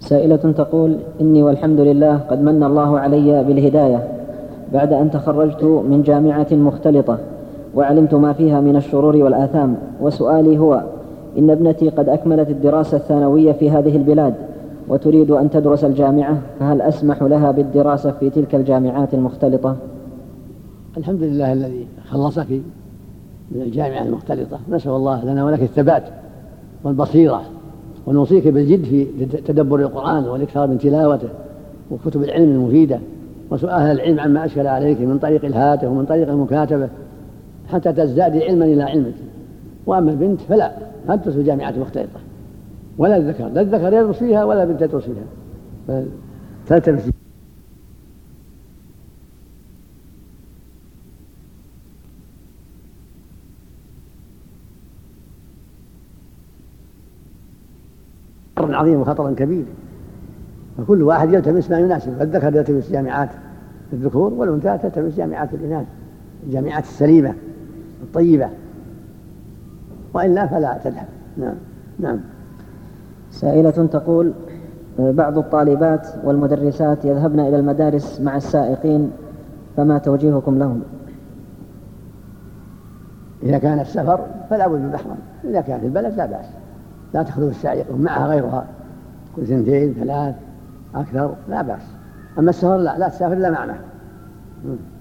سائلة تقول: إني والحمد لله قد من الله علي بالهداية بعد أن تخرجت من جامعة مختلطة وعلمت ما فيها من الشرور والآثام، وسؤالي هو: إن ابنتي قد أكملت الدراسة الثانوية في هذه البلاد وتريد أن تدرس الجامعة، فهل أسمح لها بالدراسة في تلك الجامعات المختلطة؟ الحمد لله الذي خلصك من الجامعة المختلطة، نسأل الله لنا ولك الثبات والبصيرة، ونوصيك بالجد في تدبر القرآن والإكثار من تلاوته وكتب العلم المفيدة وسؤال العلم عما أشكل عليك من طريق الهاتف ومن طريق المكاتبة حتى تزداد علما إلى علمك. وأما البنت فلا تدرس في جامعات مختلطة، ولا الذكر، لا الذكر يدرس فيها ولا البنت تدرس فيها، فلتدرس. خطر عظيم وخطر كبير، فكل واحد يلتمس ما يناسب، الذكر يلتمس جامعات الذكور والأنثى تلتمس جامعات الإناث، الجامعات السليمة الطيبة، وإلا فلا تذهب. نعم. سائلة تقول: بعض الطالبات والمدرسات يذهبن إلى المدارس مع السائقين، فما توجيهكم لهم؟ إذا كان السفر فلا بد محرم، إذا كان في البلد لا بأس، لا تخلو السائق ومعها غيرها كل 2 3 أكثر لا بأس. أما السفر لا تسافر إلا مع محرم.